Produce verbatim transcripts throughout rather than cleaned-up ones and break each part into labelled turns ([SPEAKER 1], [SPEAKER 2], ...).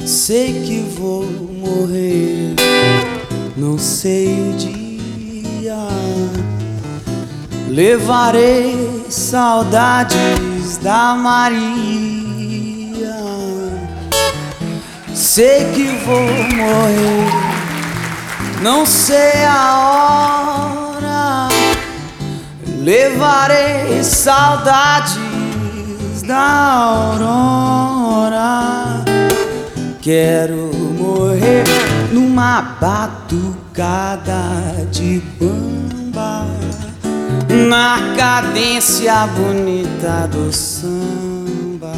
[SPEAKER 1] Sei que vou morrer, não sei o dia. Levarei saudades da Maria. Sei que vou morrer, não sei a hora. Levarei saudades da aurora. Quero morrer numa batucada de bamba, na cadência bonita do samba.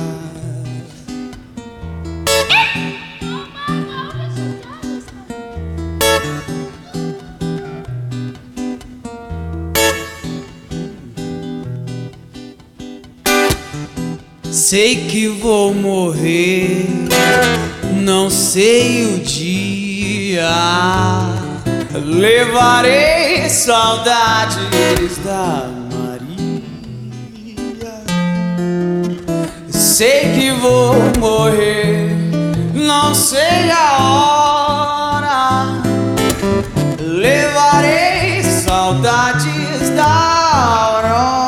[SPEAKER 1] Sei que vou morrer, não sei o dia. Levarei saudades da Maria. Sei que vou morrer, não sei a hora. Levarei saudades da aurora.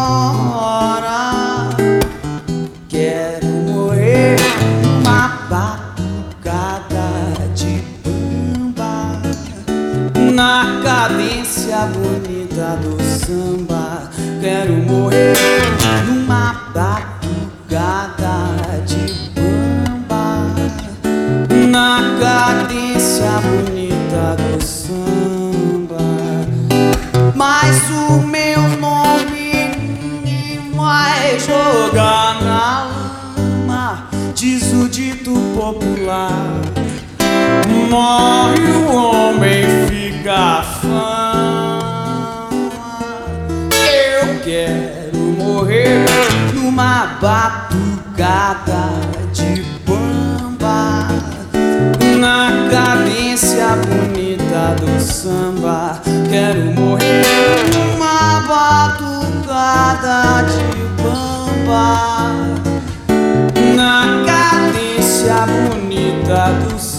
[SPEAKER 1] Quero morrer numa batucada de bamba, na cadência bonita do samba. Quero morrer numa batucada de bamba, na cadência bonita do samba. Mas o meu nome ninguém vai jogar na lama, diz o dito popular. Morre o homem, fica a fama. Eu quero morrer numa batucada de bamba, na cadência bonita do samba. Quero morrer numa batucada de bamba, na cadência bonita do samba.